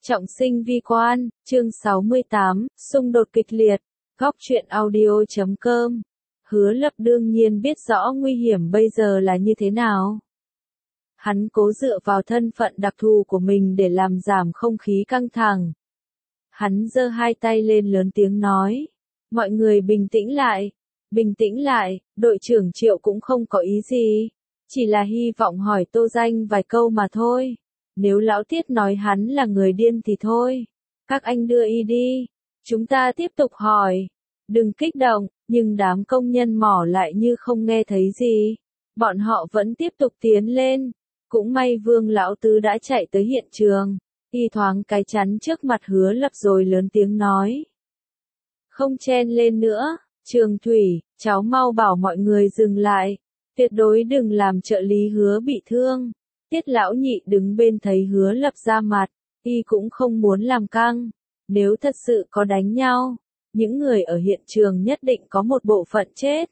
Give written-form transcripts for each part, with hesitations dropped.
Trọng sinh vi quan, chương 68, xung đột kịch liệt, góc truyện audio.com. Hứa Lập đương nhiên biết rõ nguy hiểm bây giờ là như thế nào. Hắn cố dựa vào thân phận đặc thù của mình để làm giảm không khí căng thẳng. Hắn giơ hai tay lên lớn tiếng nói. Mọi người bình tĩnh lại, đội trưởng Triệu cũng không có ý gì. Chỉ là hy vọng hỏi Tô Danh vài câu mà thôi. Nếu lão Tiết nói hắn là người điên thì thôi. Các anh đưa y đi. Chúng ta tiếp tục hỏi. Đừng kích động, nhưng đám công nhân mỏ lại như không nghe thấy gì. Bọn họ vẫn tiếp tục tiến lên. Cũng may Vương lão tứ đã chạy tới hiện trường. Y thoáng cái chắn trước mặt Hứa Lập rồi lớn tiếng nói. Không chen lên nữa, Trường Thủy, cháu mau bảo mọi người dừng lại. Tuyệt đối đừng làm trợ lý Hứa bị thương. Tiết lão nhị đứng bên thấy Hứa Lập ra mặt, y cũng không muốn làm căng. Nếu thật sự có đánh nhau, những người ở hiện trường nhất định có một bộ phận chết.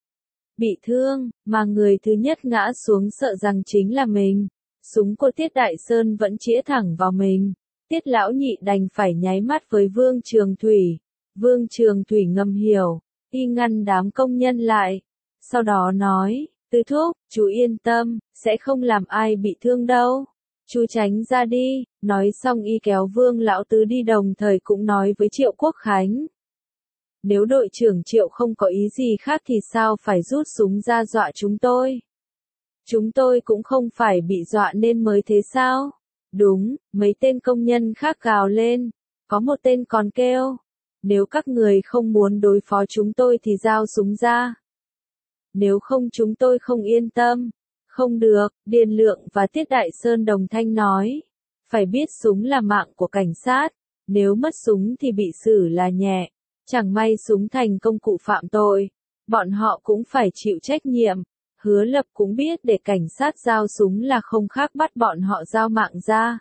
Bị thương, mà người thứ nhất ngã xuống sợ rằng chính là mình. Súng của Tiết Đại Sơn vẫn chĩa thẳng vào mình. Tiết lão nhị đành phải nháy mắt với Vương Trường Thủy. Vương Trường Thủy ngầm hiểu, y ngăn đám công nhân lại. Sau đó nói, Tư thúc, chú yên tâm, sẽ không làm ai bị thương đâu. Chú tránh ra đi, nói xong y kéo Vương lão tứ đi đồng thời cũng nói với Triệu Quốc Khánh. Nếu đội trưởng Triệu không có ý gì khác thì sao phải rút súng ra dọa chúng tôi? Chúng tôi cũng không phải bị dọa nên mới thế sao? Đúng, mấy tên công nhân khác gào lên. Có một tên còn kêu. Nếu các người không muốn đối phó chúng tôi thì giao súng ra. Nếu không chúng tôi không yên tâm. Không được, Điền Lượng và Tiết Đại Sơn đồng thanh nói. Phải biết súng là mạng của cảnh sát. Nếu mất súng thì bị xử là nhẹ. Chẳng may súng thành công cụ phạm tội. Bọn họ cũng phải chịu trách nhiệm. Hứa Lập cũng biết để cảnh sát giao súng là không khác bắt bọn họ giao mạng ra.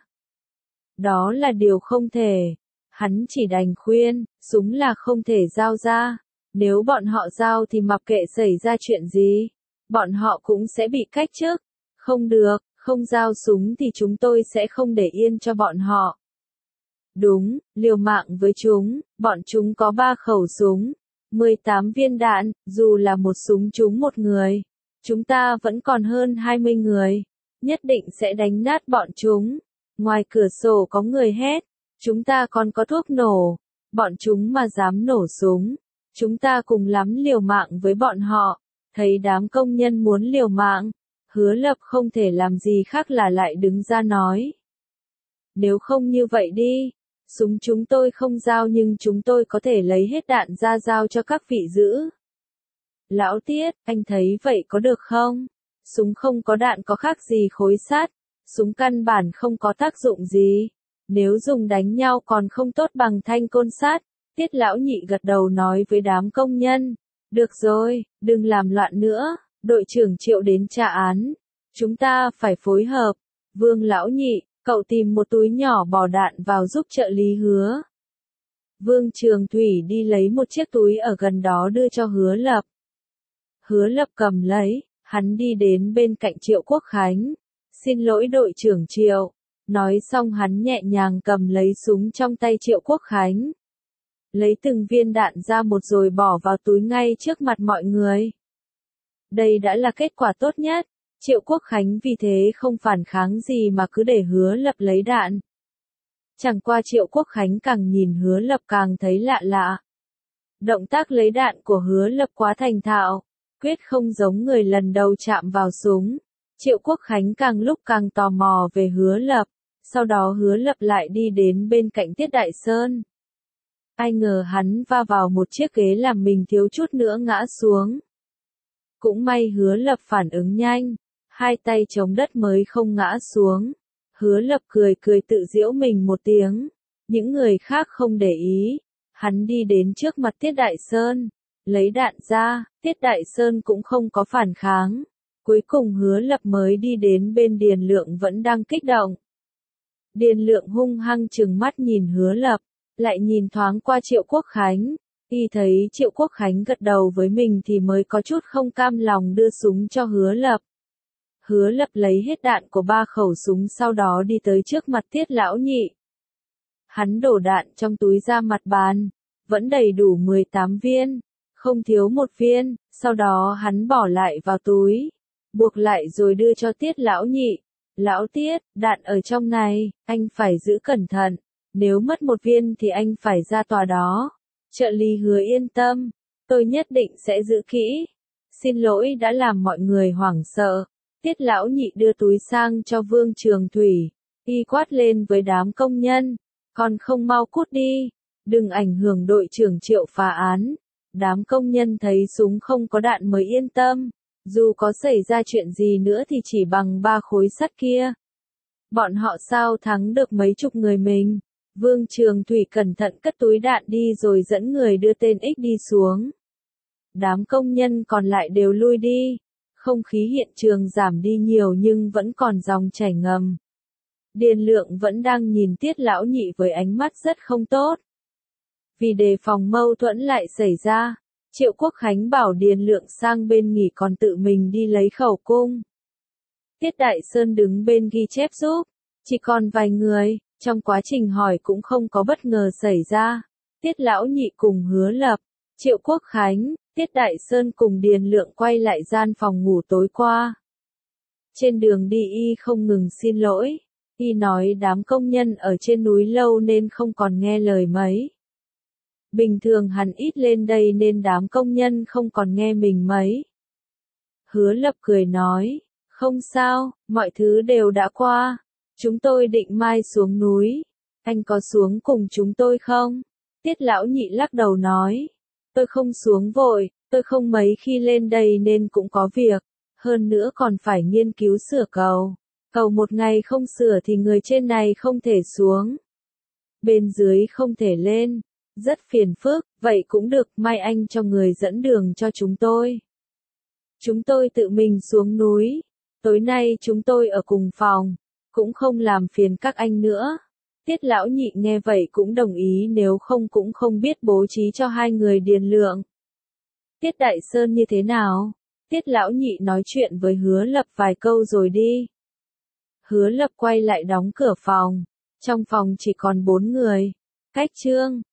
Đó là điều không thể. Hắn chỉ đành khuyên, súng là không thể giao ra. Nếu bọn họ giao thì mặc kệ xảy ra chuyện gì, bọn họ cũng sẽ bị cách chức. Không được, không giao súng thì chúng tôi sẽ không để yên cho bọn họ. Đúng, liều mạng với chúng, bọn chúng có 3 khẩu súng, 18 viên đạn, dù là một súng trúng một người. Chúng ta vẫn còn hơn 20 người, nhất định sẽ đánh nát bọn chúng. Ngoài cửa sổ có người hét, chúng ta còn có thuốc nổ, bọn chúng mà dám nổ súng. Chúng ta cùng lắm liều mạng với bọn họ. Thấy đám công nhân muốn liều mạng, Hứa Lập không thể làm gì khác là lại đứng ra nói. Nếu không như vậy đi, súng chúng tôi không giao nhưng chúng tôi có thể lấy hết đạn ra giao cho các vị giữ. Lão Tiết, anh thấy vậy có được không? Súng không có đạn có khác gì khối sắt, súng căn bản không có tác dụng gì. Nếu dùng đánh nhau còn không tốt bằng thanh côn sắt. Tiết lão nhị gật đầu nói với đám công nhân. Được rồi, đừng làm loạn nữa, đội trưởng Triệu đến trả án. Chúng ta phải phối hợp. Vương lão nhị, cậu tìm một túi nhỏ bỏ đạn vào giúp trợ lý Hứa. Vương Trường Thủy đi lấy một chiếc túi ở gần đó đưa cho Hứa Lập. Hứa Lập cầm lấy, hắn đi đến bên cạnh Triệu Quốc Khánh. Xin lỗi đội trưởng Triệu. Nói xong hắn nhẹ nhàng cầm lấy súng trong tay Triệu Quốc Khánh. Lấy từng viên đạn ra một rồi bỏ vào túi ngay trước mặt mọi người. Đây đã là kết quả tốt nhất. Triệu Quốc Khánh vì thế không phản kháng gì mà cứ để Hứa Lập lấy đạn. Chẳng qua Triệu Quốc Khánh càng nhìn Hứa Lập càng thấy lạ lạ. Động tác lấy đạn của Hứa Lập quá thành thạo, quyết không giống người lần đầu chạm vào súng. Triệu Quốc Khánh càng lúc càng tò mò về Hứa Lập. Sau đó Hứa Lập lại đi đến bên cạnh Tiết Đại Sơn. Ai ngờ hắn va vào một chiếc ghế làm mình thiếu chút nữa ngã xuống. Cũng may Hứa Lập phản ứng nhanh, hai tay chống đất mới không ngã xuống. Hứa Lập cười cười tự giễu mình một tiếng. Những người khác không để ý. Hắn đi đến trước mặt Tiết Đại Sơn, lấy đạn ra, Tiết Đại Sơn cũng không có phản kháng. Cuối cùng Hứa Lập mới đi đến bên Điền Lượng vẫn đang kích động. Điền Lượng hung hăng trừng mắt nhìn Hứa Lập. Lại nhìn thoáng qua Triệu Quốc Khánh, y thấy Triệu Quốc Khánh gật đầu với mình thì mới có chút không cam lòng đưa súng cho Hứa Lập. Hứa Lập lấy hết đạn của 3 khẩu súng sau đó đi tới trước mặt Tiết lão nhị. Hắn đổ đạn trong túi ra mặt bàn, vẫn đầy đủ 18 viên, không thiếu một viên, sau đó hắn bỏ lại vào túi, buộc lại rồi đưa cho Tiết lão nhị. Lão Tiết, đạn ở trong này, anh phải giữ cẩn thận, nếu mất một viên thì anh phải ra tòa đó. Trợ lý hứa yên tâm, tôi nhất định sẽ giữ kỹ. Xin lỗi đã làm mọi người hoảng sợ. Tiết lão nhị đưa túi sang cho Vương Trường Thủy, y quát lên với đám công nhân, còn không mau cút đi, đừng ảnh hưởng đội trưởng Triệu phá án. Đám công nhân thấy súng không có đạn mới yên tâm, dù có xảy ra chuyện gì nữa thì chỉ bằng 3 khối sắt kia. Bọn họ sao thắng được mấy chục người mình. Vương Trường Thủy cẩn thận cất túi đạn đi rồi dẫn người đưa tên X đi xuống. Đám công nhân còn lại đều lui đi. Không khí hiện trường giảm đi nhiều nhưng vẫn còn dòng chảy ngầm. Điền Lượng vẫn đang nhìn Tiết lão nhị với ánh mắt rất không tốt. Vì đề phòng mâu thuẫn lại xảy ra, Triệu Quốc Khánh bảo Điền Lượng sang bên nghỉ còn tự mình đi lấy khẩu cung. Tiết Đại Sơn đứng bên ghi chép giúp, chỉ còn vài người, trong quá trình hỏi cũng không có bất ngờ xảy ra. Tiết lão nhị cùng Hứa Lập, Triệu Quốc Khánh, Tiết Đại Sơn cùng Điền Lượng quay lại gian phòng ngủ tối qua. Trên đường đi y không ngừng xin lỗi, y nói đám công nhân ở trên núi lâu nên không còn nghe lời mấy. Bình thường hắn ít lên đây nên đám công nhân không còn nghe mình mấy. Hứa Lập cười nói, không sao, mọi thứ đều đã qua. Chúng tôi định mai xuống núi. Anh có xuống cùng chúng tôi không? Tiết lão nhị lắc đầu nói, tôi không xuống vội, tôi không mấy khi lên đây nên cũng có việc. Hơn nữa còn phải nghiên cứu sửa cầu. Cầu một ngày không sửa thì người trên này không thể xuống. Bên dưới không thể lên. Rất phiền phức, vậy cũng được, mai anh cho người dẫn đường cho chúng tôi. Chúng tôi tự mình xuống núi. Tối nay chúng tôi ở cùng phòng, cũng không làm phiền các anh nữa. Tiết lão nhị nghe vậy cũng đồng ý, nếu không cũng không biết bố trí cho hai người Điền Lượng. Tiết Đại Sơn như thế nào? Tiết lão nhị nói chuyện với Hứa Lập vài câu rồi đi. Hứa Lập quay lại đóng cửa phòng. Trong phòng chỉ còn 4 người. Cách Trương,